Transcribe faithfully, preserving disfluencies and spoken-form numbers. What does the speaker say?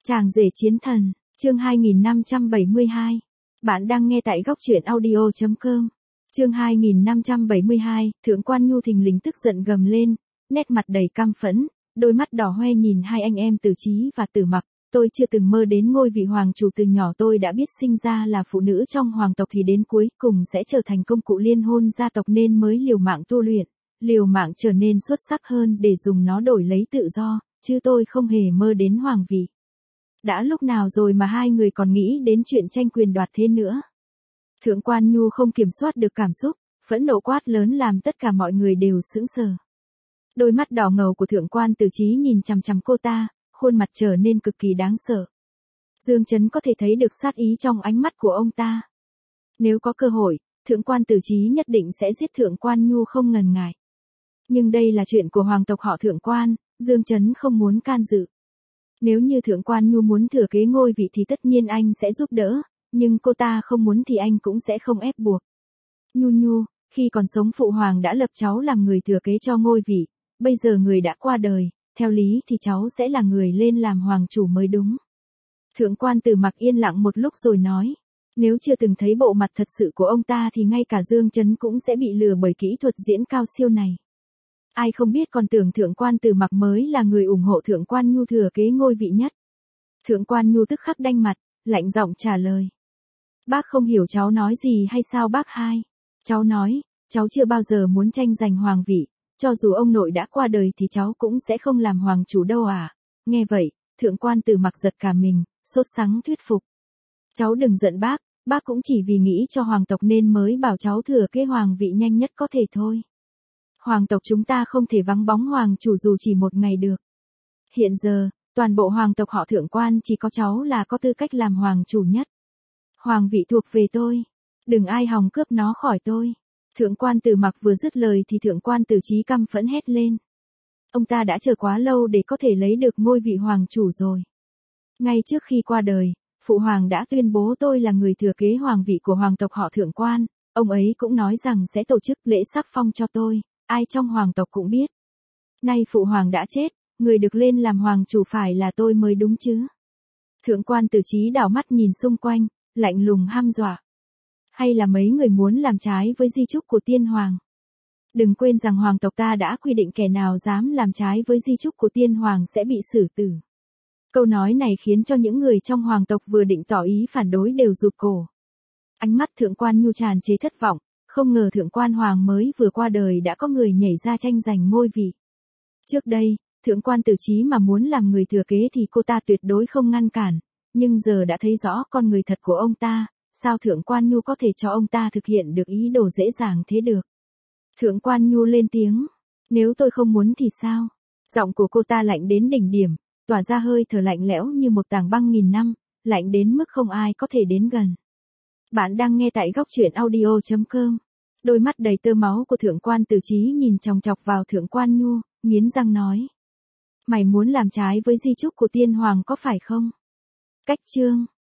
Chàng rể chiến thần, chương hai nghìn năm trăm bảy mươi hai. Bạn đang nghe tại góc truyện audio chấm com. Chương hai nghìn năm trăm bảy mươi hai, Thượng quan Nhu thình lình tức giận gầm lên, nét mặt đầy căm phẫn, đôi mắt đỏ hoe nhìn hai anh em Từ Chí và Từ Mặc. Tôi chưa từng mơ đến ngôi vị hoàng chủ, từ nhỏ tôi đã biết sinh ra là phụ nữ trong hoàng tộc thì đến cuối cùng sẽ trở thành công cụ liên hôn gia tộc, nên mới liều mạng tu luyện, liều mạng trở nên xuất sắc hơn để dùng nó đổi lấy tự do, chứ tôi không hề mơ đến hoàng vị. Đã lúc nào rồi mà hai người còn nghĩ đến chuyện tranh quyền đoạt thế nữa. Thượng quan Nhu không kiểm soát được cảm xúc, phẫn nộ quát lớn làm tất cả mọi người đều sững sờ. Đôi mắt đỏ ngầu của thượng quan Từ Chí nhìn chằm chằm cô ta, khuôn mặt trở nên cực kỳ đáng sợ. Dương Chấn có thể thấy được sát ý trong ánh mắt của ông ta. Nếu có cơ hội, thượng quan Từ Chí nhất định sẽ giết thượng quan Nhu không ngần ngại. Nhưng đây là chuyện của hoàng tộc họ Thượng quan, Dương Chấn không muốn can dự. Nếu như thượng quan Nhu muốn thừa kế ngôi vị thì tất nhiên anh sẽ giúp đỡ, nhưng cô ta không muốn thì anh cũng sẽ không ép buộc. Nhu Nhu, khi còn sống phụ hoàng đã lập cháu làm người thừa kế cho ngôi vị, bây giờ người đã qua đời, theo lý thì cháu sẽ là người lên làm hoàng chủ mới đúng. Thượng quan Từ Mặc yên lặng một lúc rồi nói, nếu chưa từng thấy bộ mặt thật sự của ông ta thì ngay cả Dương Chấn cũng sẽ bị lừa bởi kỹ thuật diễn cao siêu này. Ai không biết còn tưởng thượng quan Từ Mặc mới là người ủng hộ thượng quan Nhu thừa kế ngôi vị nhất. Thượng quan Nhu tức khắc đanh mặt, lạnh giọng trả lời. Bác không hiểu cháu nói gì hay sao bác hai? Cháu nói, cháu chưa bao giờ muốn tranh giành hoàng vị, cho dù ông nội đã qua đời thì cháu cũng sẽ không làm hoàng chủ đâu à. Nghe vậy, thượng quan Từ Mặc giật cả mình, sốt sắng thuyết phục. Cháu đừng giận bác, bác cũng chỉ vì nghĩ cho hoàng tộc nên mới bảo cháu thừa kế hoàng vị nhanh nhất có thể thôi. Hoàng tộc chúng ta không thể vắng bóng hoàng chủ dù chỉ một ngày được. Hiện giờ, toàn bộ hoàng tộc họ Thượng quan chỉ có cháu là có tư cách làm hoàng chủ nhất. Hoàng vị thuộc về tôi. Đừng ai hòng cướp nó khỏi tôi. Thượng quan Từ Mặc vừa dứt lời thì thượng quan Từ Chí căm phẫn hét lên. Ông ta đã chờ quá lâu để có thể lấy được ngôi vị hoàng chủ rồi. Ngay trước khi qua đời, phụ hoàng đã tuyên bố tôi là người thừa kế hoàng vị của hoàng tộc họ Thượng quan. Ông ấy cũng nói rằng sẽ tổ chức lễ sắc phong cho tôi. Ai trong hoàng tộc cũng biết. Nay phụ hoàng đã chết, người được lên làm hoàng chủ phải là tôi mới đúng chứ. Thượng quan Từ Chí đảo mắt nhìn xung quanh, lạnh lùng hăm dọa. Hay là mấy người muốn làm trái với di chúc của tiên hoàng? Đừng quên rằng hoàng tộc ta đã quy định kẻ nào dám làm trái với di chúc của tiên hoàng sẽ bị xử tử. Câu nói này khiến cho những người trong hoàng tộc vừa định tỏ ý phản đối đều rụt cổ. Ánh mắt thượng quan Nhu tràn trề thất vọng. Không ngờ thượng quan hoàng mới vừa qua đời đã có người nhảy ra tranh giành ngôi vị. Trước đây, thượng quan Từ Chí mà muốn làm người thừa kế thì cô ta tuyệt đối không ngăn cản, nhưng giờ đã thấy rõ con người thật của ông ta, sao thượng quan Nhu có thể cho ông ta thực hiện được ý đồ dễ dàng thế được. Thượng quan Nhu lên tiếng, nếu tôi không muốn thì sao? Giọng của cô ta lạnh đến đỉnh điểm, tỏa ra hơi thở lạnh lẽo như một tảng băng nghìn năm, lạnh đến mức không ai có thể đến gần. Bạn đang nghe tại góc truyện audio chấm com. Đôi mắt đầy tơ máu của thượng quan Từ Chí nhìn chòng chọc vào thượng quan Nhu, nghiến răng nói. Mày muốn làm trái với di chúc của tiên hoàng có phải không? Cách chương.